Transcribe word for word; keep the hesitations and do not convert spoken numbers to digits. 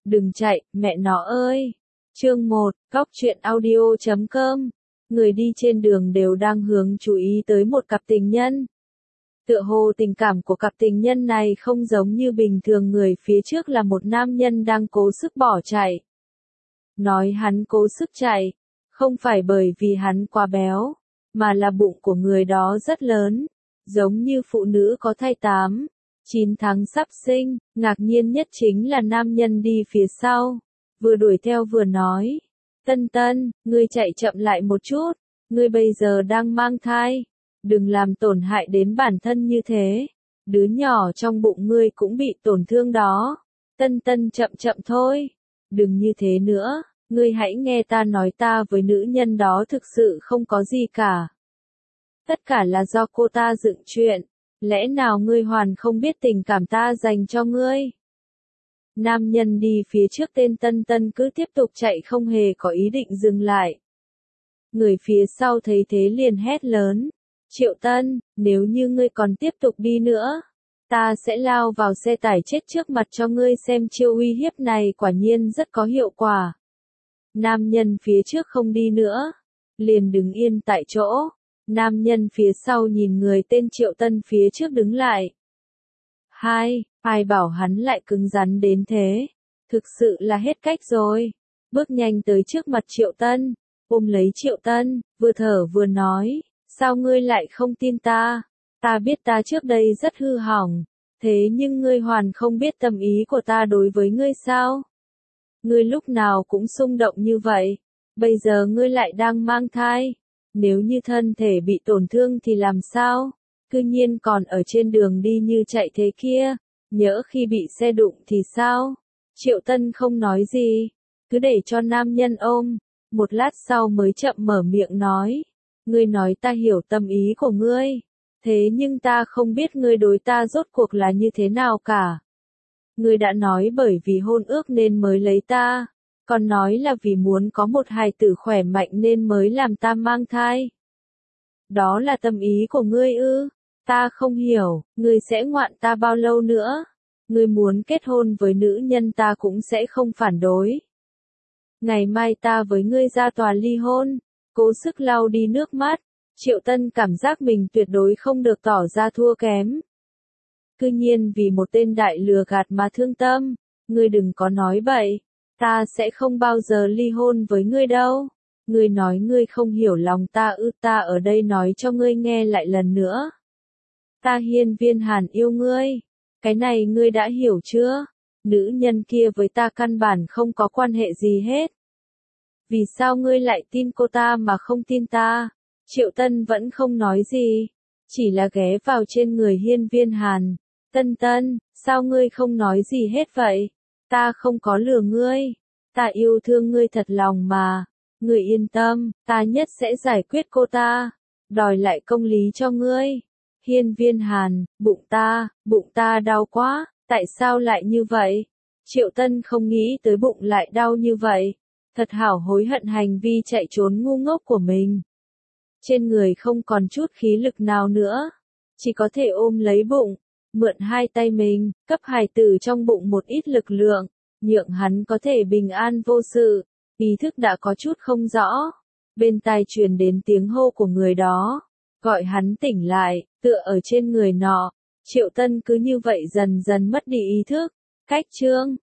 Đừng chạy, mẹ nó ơi. Chương một, Cóc truyện audio chấm com. Người đi trên đường đều đang hướng chú ý tới một cặp tình nhân. Tựa hồ tình cảm của cặp tình nhân này không giống như bình thường, người phía trước là một nam nhân đang cố sức bỏ chạy. Nói hắn cố sức chạy, không phải bởi vì hắn quá béo, mà là bụng của người đó rất lớn, giống như phụ nữ có thai tám, chín tháng sắp sinh. Ngạc nhiên nhất chính là nam nhân đi phía sau, vừa đuổi theo vừa nói, Tân Tân, ngươi chạy chậm lại một chút, ngươi bây giờ đang mang thai, đừng làm tổn hại đến bản thân như thế, đứa nhỏ trong bụng ngươi cũng bị tổn thương đó. Tân Tân chậm chậm thôi, đừng như thế nữa, ngươi hãy nghe ta nói, ta với nữ nhân đó thực sự không có gì cả. Tất cả là do cô ta dựng chuyện, lẽ nào ngươi hoàn không biết tình cảm ta dành cho ngươi? Nam nhân đi phía trước tên Tân Tân cứ tiếp tục chạy, không hề có ý định dừng lại. Người phía sau thấy thế liền hét lớn, Triệu Tân, nếu như ngươi còn tiếp tục đi nữa, ta sẽ lao vào xe tải chết trước mặt cho ngươi xem. Chiêu uy hiếp này quả nhiên rất có hiệu quả. Nam nhân phía trước không đi nữa, liền đứng yên tại chỗ. Nam nhân phía sau nhìn người tên Triệu Tân phía trước đứng lại. Hai, ai bảo hắn lại cứng rắn đến thế, thực sự là hết cách rồi. Bước nhanh tới trước mặt Triệu Tân, ôm lấy Triệu Tân, vừa thở vừa nói, sao ngươi lại không tin ta? Ta biết ta trước đây rất hư hỏng, thế nhưng ngươi hoàn không biết tâm ý của ta đối với ngươi sao? Ngươi lúc nào cũng xung động như vậy, bây giờ ngươi lại đang mang thai. Nếu như thân thể bị tổn thương thì làm sao? Cư nhiên còn ở trên đường đi như chạy thế kia, nhỡ khi bị xe đụng thì sao? Triệu Tân không nói gì, cứ để cho nam nhân ôm, một lát sau mới chậm mở miệng nói, ngươi nói ta hiểu tâm ý của ngươi, thế nhưng ta không biết ngươi đối ta rốt cuộc là như thế nào cả. Ngươi đã nói bởi vì hôn ước nên mới lấy ta, còn nói là vì muốn có một hài tử khỏe mạnh nên mới làm ta mang thai. Đó là tâm ý của ngươi ư? Ta không hiểu, ngươi sẽ ngoạn ta bao lâu nữa? Ngươi muốn kết hôn với nữ nhân ta cũng sẽ không phản đối. Ngày mai ta với ngươi ra tòa ly hôn. Cố sức lau đi nước mắt, Triệu Tân cảm giác mình tuyệt đối không được tỏ ra thua kém. Cư nhiên vì một tên đại lừa gạt mà thương tâm, ngươi đừng có nói bậy, ta sẽ không bao giờ ly hôn với ngươi đâu. Ngươi nói ngươi không hiểu lòng ta ư? Ta ở đây nói cho ngươi nghe lại lần nữa. Ta Hiên Viên Hàn yêu ngươi, cái này ngươi đã hiểu chưa? Nữ nhân kia với ta căn bản không có quan hệ gì hết. Vì sao ngươi lại tin cô ta mà không tin ta? Triệu Tân vẫn không nói gì, chỉ là ghé vào trên người Hiên Viên Hàn. Tân Tân, sao ngươi không nói gì hết vậy? Ta không có lừa ngươi, ta yêu thương ngươi thật lòng mà. Ngươi yên tâm, ta nhất sẽ giải quyết cô ta, đòi lại công lý cho ngươi. Hiên Viên Hàn, bụng ta, bụng ta đau quá, tại sao lại như vậy? Triệu Tân không nghĩ tới bụng lại đau như vậy, thật hảo hối hận hành vi chạy trốn ngu ngốc của mình. Trên người không còn chút khí lực nào nữa, chỉ có thể ôm lấy bụng, mượn hai tay mình, cấp hài tử trong bụng một ít lực lượng, nhượng hắn có thể bình an vô sự. Ý thức đã có chút không rõ, bên tai truyền đến tiếng hô của người đó, gọi hắn tỉnh lại, tựa ở trên người nọ. Triệu Tân cứ như vậy dần dần mất đi ý thức. Cách chương